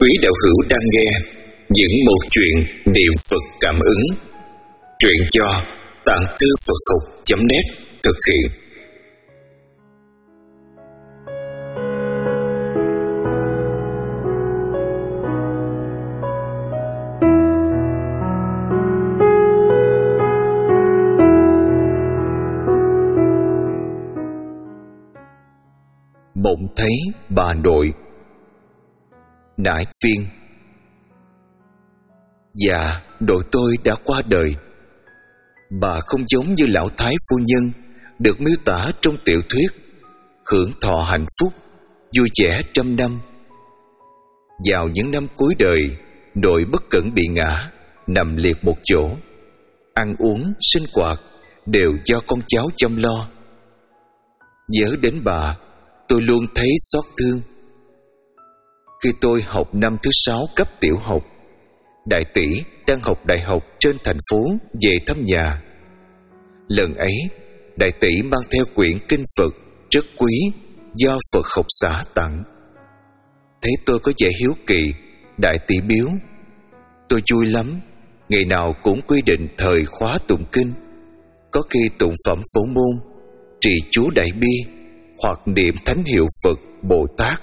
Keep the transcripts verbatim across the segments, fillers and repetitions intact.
Quý đạo hữu đang nghe những một chuyện niệm Phật cảm ứng. Truyện do Tạng Thư Phật Học chấm net thực hiện. Mộng thấy bà nội. Nải phiên. Dạ, nội tôi đã qua đời. Bà không giống như lão thái phu nhân được miêu tả trong tiểu thuyết, hưởng thọ hạnh phúc, vui vẻ trăm năm. Vào những năm cuối đời, nội bất cẩn bị ngã, nằm liệt một chỗ. Ăn uống, sinh hoạt đều do con cháu chăm lo. Nhớ đến bà, tôi luôn thấy xót thương. Khi tôi học năm thứ sáu cấp tiểu học, đại tỷ đang học đại học trên thành phố về thăm nhà. Lần ấy, đại tỷ mang theo quyển kinh Phật rất quý do Phật học xã tặng. Thấy tôi có vẻ hiếu kỳ, đại tỷ biếu. Tôi vui lắm, ngày nào cũng quy định thời khóa tụng kinh, có khi tụng phẩm Phổ Môn, trì chú Đại Bi hoặc niệm thánh hiệu Phật Bồ Tát.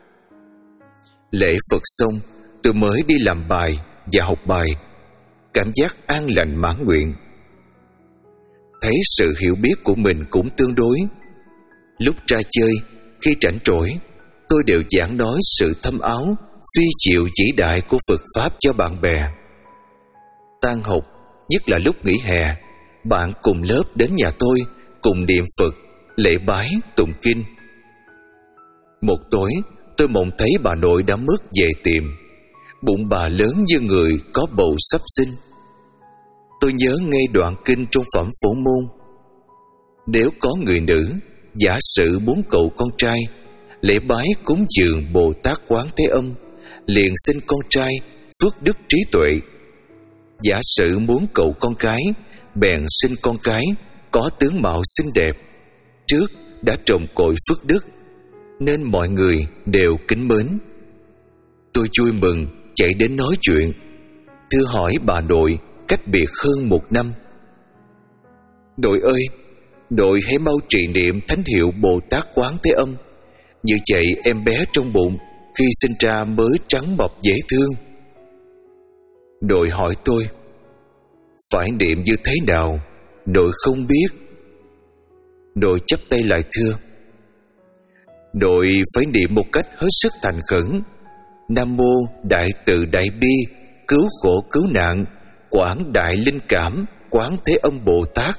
Lễ Phật xong, tôi mới đi làm bài và học bài. Cảm giác an lành mãn nguyện. Thấy sự hiểu biết của mình cũng tương đối. Lúc ra chơi, khi rảnh rỗi, tôi đều giảng nói sự thâm áo, phi diệu vĩ đại của Phật Pháp cho bạn bè. Tan học, nhất là lúc nghỉ hè, bạn cùng lớp đến nhà tôi cùng niệm Phật, lễ bái, tụng kinh. Một tối, tôi mộng thấy bà nội đã mất về tìm. Bụng bà lớn như người có bầu sắp sinh. Tôi nhớ ngay đoạn kinh trong phẩm Phổ Môn: nếu có người nữ, giả sử bốn cậu con trai, lễ bái cúng dường Bồ Tát Quán Thế Âm, liền sinh con trai phước đức trí tuệ. Giả sử muốn cậu con gái, bèn sinh con gái có tướng mạo xinh đẹp, trước đã trồng cội phước đức, nên mọi người đều kính mến. Tôi vui mừng chạy đến nói chuyện, thưa hỏi bà nội cách biệt hơn một năm. Nội ơi, nội hãy mau trì niệm thánh hiệu Bồ Tát Quán Thế Âm, như vậy em bé trong bụng khi sinh ra mới trắng mập dễ thương. Nội hỏi tôi, phải niệm như thế nào? Nội không biết. Nội chắp tay lại thưa, nội phải niệm một cách hết sức thành khẩn: Nam mô Đại Từ Đại Bi Cứu Khổ Cứu Nạn Quảng Đại Linh Cảm Quán Thế Âm Bồ Tát.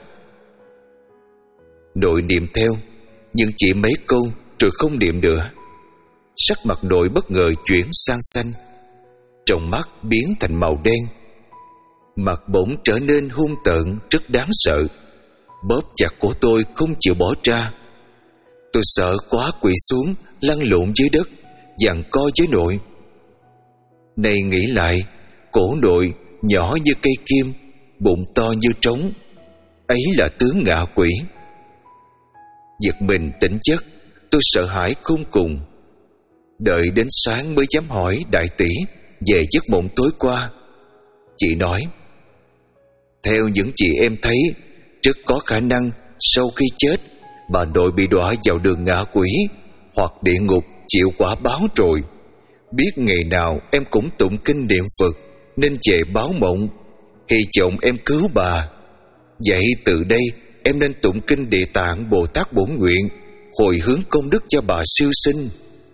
Nội niệm theo, nhưng chỉ mấy câu rồi không niệm nữa. Sắc mặt nội bất ngờ chuyển sang xanh, trong mắt biến thành màu đen, mặt bỗng trở nên hung tợn rất đáng sợ, bóp chặt cổ tôi không chịu bỏ ra. Tôi sợ quá quỵ xuống lăn lộn dưới đất, giằng co với nội. Này nghĩ lại, cổ nội nhỏ như cây kim, bụng to như trống, ấy là tướng ngạ quỷ. Giật mình tỉnh giấc, tôi sợ hãi khôn cùng. Đợi đến sáng mới dám hỏi đại tỷ về giấc mộng tối qua. Chị nói, theo những gì em thấy, rất có khả năng sau khi chết, bà nội bị đọa vào đường ngạ quỷ hoặc địa ngục chịu quả báo rồi. Biết ngày nào em cũng tụng kinh niệm Phật nên về báo mộng, hy vọng em cứu bà. Vậy từ đây em nên tụng kinh Địa Tạng Bồ Tát Bổn Nguyện, hồi hướng công đức cho bà siêu sinh.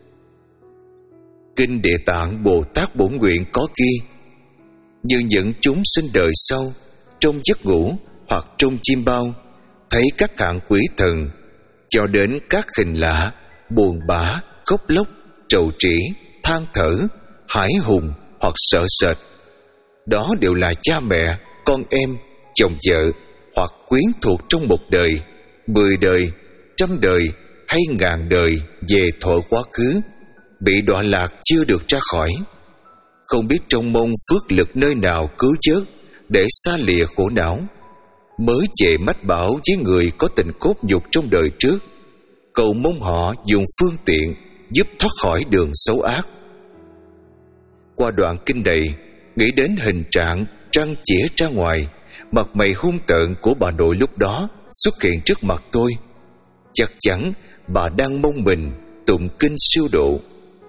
Kinh Địa Tạng Bồ Tát Bổn Nguyện có ghi: như những chúng sinh đời sau, trong giấc ngủ hoặc trong chim bao, thấy các hạng quỷ thần, cho đến các hình lạ, buồn bã, khóc lóc, trầu trĩ, than thở, hãi hùng hoặc sợ sệt. Đó đều là cha mẹ, con em, chồng vợ hoặc quyến thuộc trong một đời, mười đời, trăm đời hay ngàn đời về thuở quá khứ, bị đọa lạc chưa được ra khỏi. Không biết trong môn phước lực nơi nào cứu vớt để xa lìa khổ não, mới về mách bảo với người có tình cốt nhục trong đời trước, cầu mong họ dùng phương tiện giúp thoát khỏi đường xấu ác. Qua đoạn kinh này, nghĩ đến hình trạng trăng chĩa ra ngoài, mặt mày hung tợn của bà nội lúc đó xuất hiện trước mặt tôi. Chắc chắn bà đang mong mình tụng kinh siêu độ.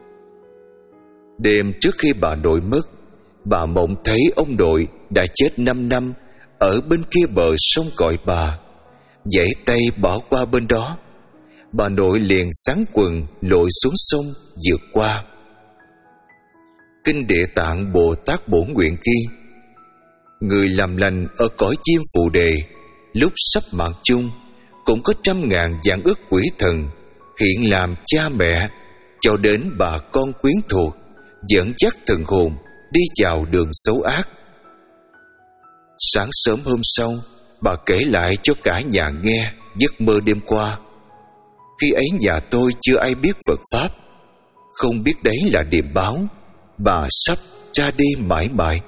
Đêm trước khi bà nội mất, bà mộng thấy ông nội đã chết năm năm ở bên kia bờ sông gọi bà, giãy tay bỏ qua bên đó. Bà nội liền xắn quần lội xuống sông vượt qua. Kinh Địa Tạng Bồ Tát Bổn Nguyện ghi: người làm lành ở cõi chim Phù Đề, lúc sắp mạng chung, cũng có trăm ngàn vạn ức quỷ thần hiện làm cha mẹ, cho đến bà con quyến thuộc, dẫn dắt thần hồn đi vào đường xấu ác. Sáng sớm hôm sau, bà kể lại cho cả nhà nghe giấc mơ đêm qua. Khi ấy nhà tôi chưa ai biết Phật Pháp, không biết đấy là điềm báo bà sắp ra đi mãi mãi.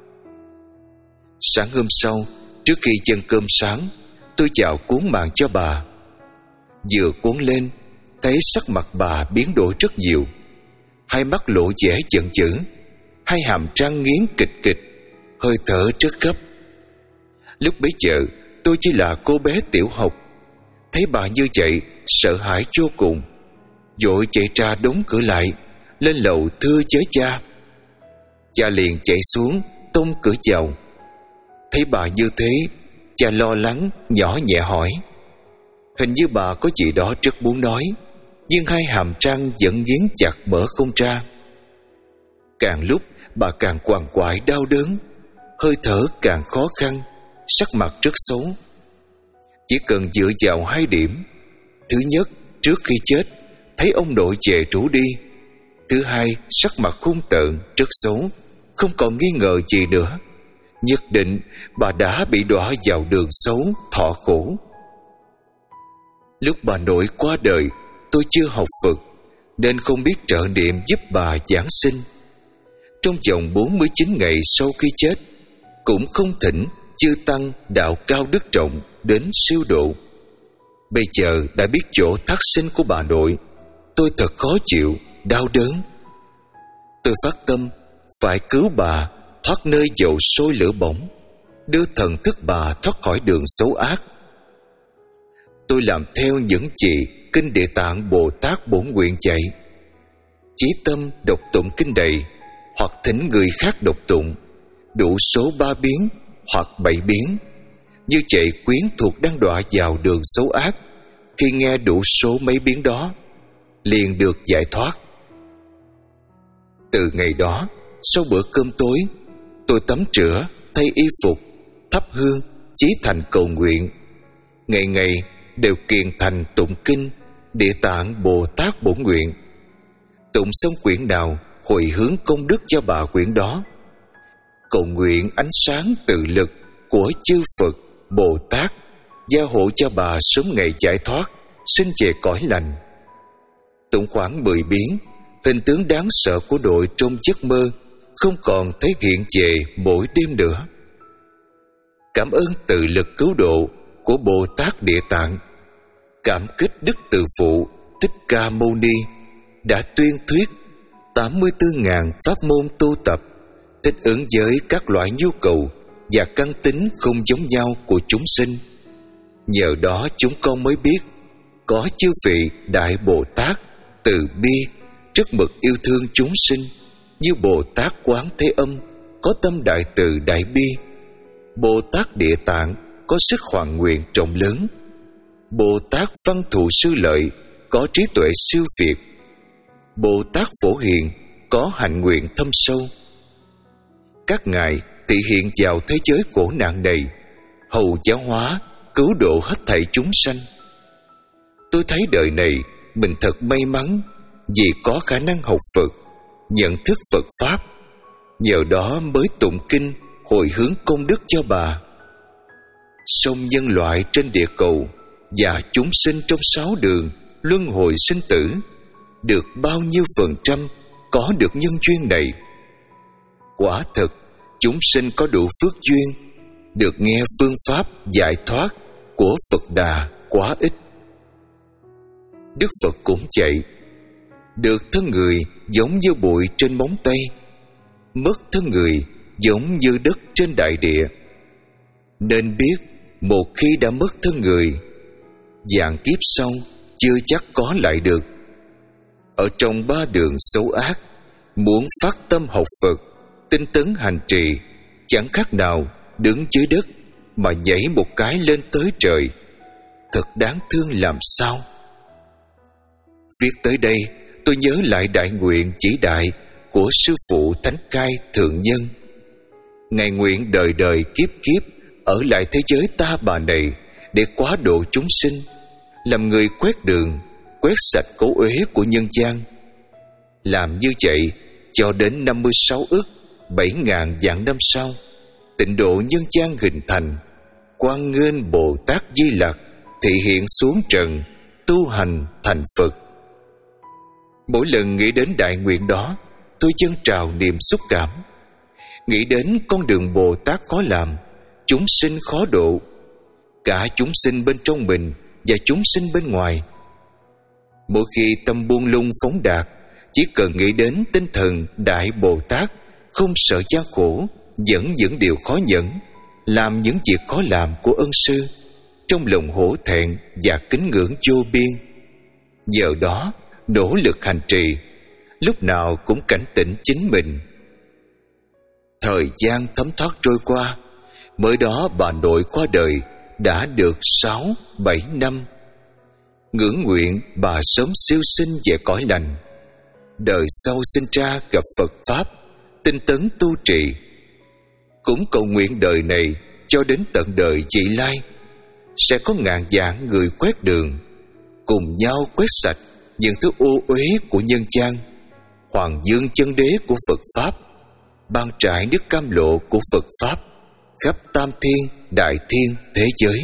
Sáng hôm sau, trước khi chân cơm sáng, tôi chào cuốn màn cho bà. Vừa cuốn lên, thấy sắc mặt bà biến đổi rất nhiều. Hai mắt lộ vẻ giận dữ, hai hàm răng nghiến kịch kịch, hơi thở rất gấp. Lúc bấy giờ tôi chỉ là cô bé tiểu học, thấy bà như vậy sợ hãi vô cùng, vội chạy ra đóng cửa lại, lên lầu thưa với cha. Cha liền chạy xuống tông cửa vào. Thấy bà như thế, cha lo lắng nhỏ nhẹ hỏi. Hình như bà có gì đó rất muốn nói, nhưng hai hàm răng vẫn nghiến chặt mở không ra. Càng lúc bà càng quằn quại đau đớn, hơi thở càng khó khăn, sắc mặt rất xấu. Chỉ cần dựa vào hai điểm: thứ nhất, trước khi chết thấy ông nội về rủ đi; thứ hai, sắc mặt hung tợn rất xấu, không còn nghi ngờ gì nữa, nhất định bà đã bị đọa vào đường xấu thọ khổ. Lúc bà nội qua đời, tôi chưa học Phật nên không biết trợ niệm giúp bà giảng sinh. Trong vòng bốn mươi chín ngày sau khi chết, cũng không thỉnh chư tăng đạo cao đức trọng đến siêu độ. Bây giờ đã biết chỗ thác sinh của bà nội, tôi thật khó chịu, đau đớn. Tôi phát tâm phải cứu bà thoát nơi dầu sôi lửa bỏng, đưa thần thức bà thoát khỏi đường xấu ác. Tôi làm theo những gì Kinh Địa Tạng Bồ Tát Bổn Nguyện dạy, chí tâm đọc tụng kinh đầy, hoặc thỉnh người khác đọc tụng, đủ số ba biến hoặc bảy biến. Như vậy quyến thuộc đang đọa vào đường xấu ác, khi nghe đủ số mấy biến đó, liền được giải thoát. Từ ngày đó, sau bữa cơm tối, tôi tắm rửa, thay y phục, thắp hương, chí thành cầu nguyện. Ngày ngày đều kiền thành tụng kinh Địa Tạng Bồ Tát Bổn Nguyện. Tụng xong quyển nào, hồi hướng công đức cho bà quyển đó. Cầu nguyện ánh sáng tự lực của chư Phật, Bồ Tát gia hộ cho bà sớm ngày giải thoát, sinh về cõi lành. Tụng khoảng mười biến, hình tướng đáng sợ của nội trong giấc mơ không còn thấy hiện về mỗi đêm nữa. Cảm ơn tự lực cứu độ của Bồ Tát Địa Tạng, cảm kích Đức Từ Phụ Thích Ca Mâu Ni đã tuyên thuyết tám mươi tư nghìn pháp môn tu tập, thích ứng với các loại nhu cầu và căn tính không giống nhau của chúng sinh. Nhờ đó chúng con mới biết có chư vị Đại Bồ Tát từ bi rất mực yêu thương chúng sinh, như Bồ Tát Quán Thế Âm có tâm đại từ đại bi, Bồ Tát Địa Tạng có sức hoàn nguyện rộng lớn, Bồ Tát Văn Thù Sư Lợi có trí tuệ siêu việt, Bồ Tát Phổ Hiền có hạnh nguyện thâm sâu. Các ngài thị hiện vào thế giới khổ nạn này, hầu giáo hóa, cứu độ hết thảy chúng sanh. Tôi thấy đời này mình thật may mắn vì có khả năng học Phật, nhận thức Phật Pháp, nhờ đó mới tụng kinh hồi hướng công đức cho bà. Song nhân loại trên địa cầu và chúng sinh trong sáu đường luân hồi sinh tử, được bao nhiêu phần trăm có được nhân duyên này? Quả thực chúng sinh có đủ phước duyên, được nghe phương pháp giải thoát của Phật Đà quá ít. Đức Phật cũng vậy, được thân người giống như bụi trên móng tay, mất thân người giống như đất trên đại địa. Nên biết một khi đã mất thân người, vạn kiếp sau chưa chắc có lại được. Ở trong ba đường xấu ác, muốn phát tâm học Phật, tinh tấn hành trì, chẳng khác nào đứng dưới đất mà nhảy một cái lên tới trời. Thật đáng thương làm sao. Viết tới đây, tôi nhớ lại đại nguyện chỉ đại của sư phụ Thánh Cai Thượng Nhân. Ngài nguyện đời đời kiếp kiếp ở lại thế giới ta bà này để quá độ chúng sinh, làm người quét đường, quét sạch cấu uế của nhân gian. Làm như vậy cho đến năm mươi sáu ức bảy ngàn vạn năm sau, tịnh độ nhân gian hình thành, Quan Nghênh Bồ Tát Di Lặc thị hiện xuống trần, tu hành thành Phật. Mỗi lần nghĩ đến đại nguyện đó, tôi dâng trào niềm xúc cảm. Nghĩ đến con đường Bồ Tát khó làm, chúng sinh khó độ, cả chúng sinh bên trong mình và chúng sinh bên ngoài. Mỗi khi tâm buông lung phóng đạt, chỉ cần nghĩ đến tinh thần Đại Bồ Tát không sợ gian khổ, dẫn những điều khó nhẫn, làm những việc khó làm của ân sư, trong lòng hổ thẹn và kính ngưỡng vô biên. Giờ đó nỗ lực hành trì, lúc nào cũng cảnh tỉnh chính mình. Thời gian thấm thoát trôi qua, mới đó bà nội qua đời đã được sáu bảy năm. Ngưỡng nguyện bà sớm siêu sinh về cõi lành, đời sau sinh ra gặp Phật Pháp, tinh tấn tu trì. Cũng cầu nguyện đời này cho đến tận đời vị lai, sẽ có ngàn vạn người quét đường, cùng nhau quét sạch những thứ ô uế của nhân gian, hoàng dương chân đế của Phật Pháp, ban trải nước cam lộ của Phật Pháp khắp tam thiên đại thiên thế giới.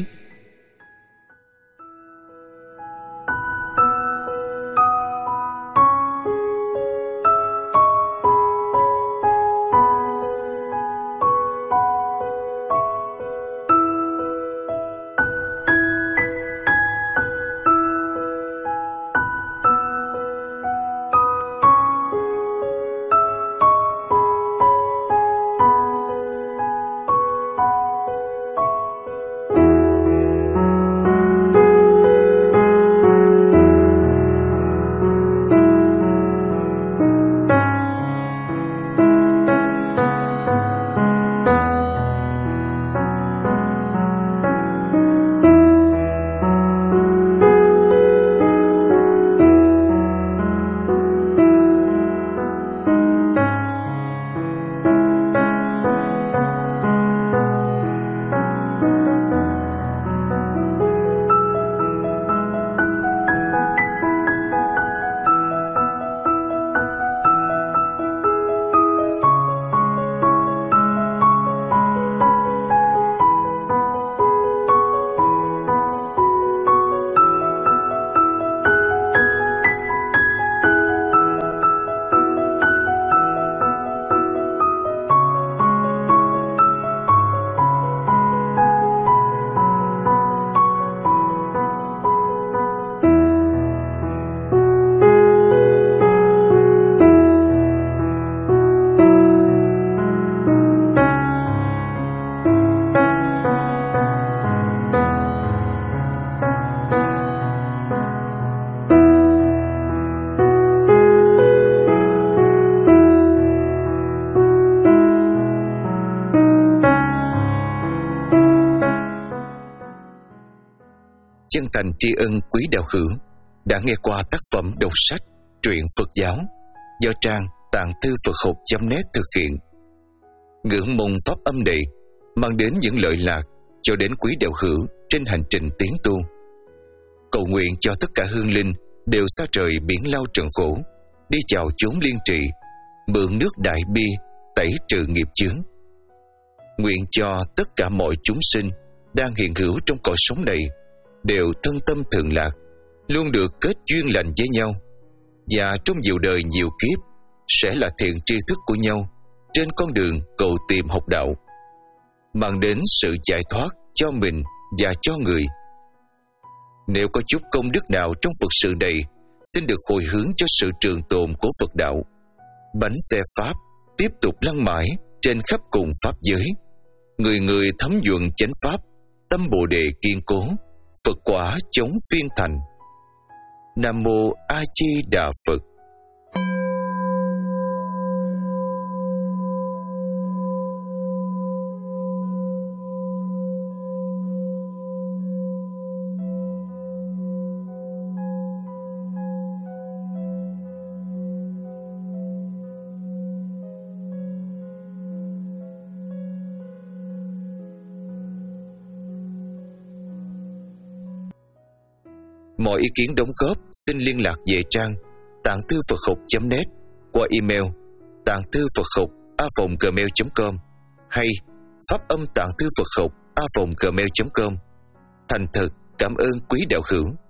Chân thành tri ân quý đạo hữu đã nghe qua tác phẩm đọc sách truyện Phật giáo do trang tạng thư Phật học chấm net thực hiện. Ngưỡng mong pháp âm này mang đến những lợi lạc cho đến quý đạo hữu trên hành trình tiến tu. Cầu nguyện cho tất cả hương linh đều xa trời biển lao trần khổ, đi vào chốn liên trì, mượn nước đại bi tẩy trừ nghiệp chướng. Nguyện cho tất cả mọi chúng sinh đang hiện hữu trong cõi sống này đều thân tâm thường lạc, luôn được kết duyên lành với nhau, và trong nhiều đời nhiều kiếp sẽ là thiện tri thức của nhau trên con đường cầu tìm học đạo, mang đến sự giải thoát cho mình và cho người. Nếu có chút công đức nào trong Phật sự này, xin được hồi hướng cho sự trường tồn của Phật đạo. Bánh xe Pháp tiếp tục lăn mãi trên khắp cùng pháp giới. Người người thấm nhuần chánh pháp, tâm Bồ đề kiên cố, Phật quả chống phiên thành. Nam mô A Di Đà Phật. Mọi ý kiến đóng góp xin liên lạc về trang tạng thư Phật học chấm net qua email tạng thư Phật học a vòng gmail chấm com hay pháp âm tạng thư Phật học a vòng gmail chấm com. Thành thật cảm ơn quý đạo hữu.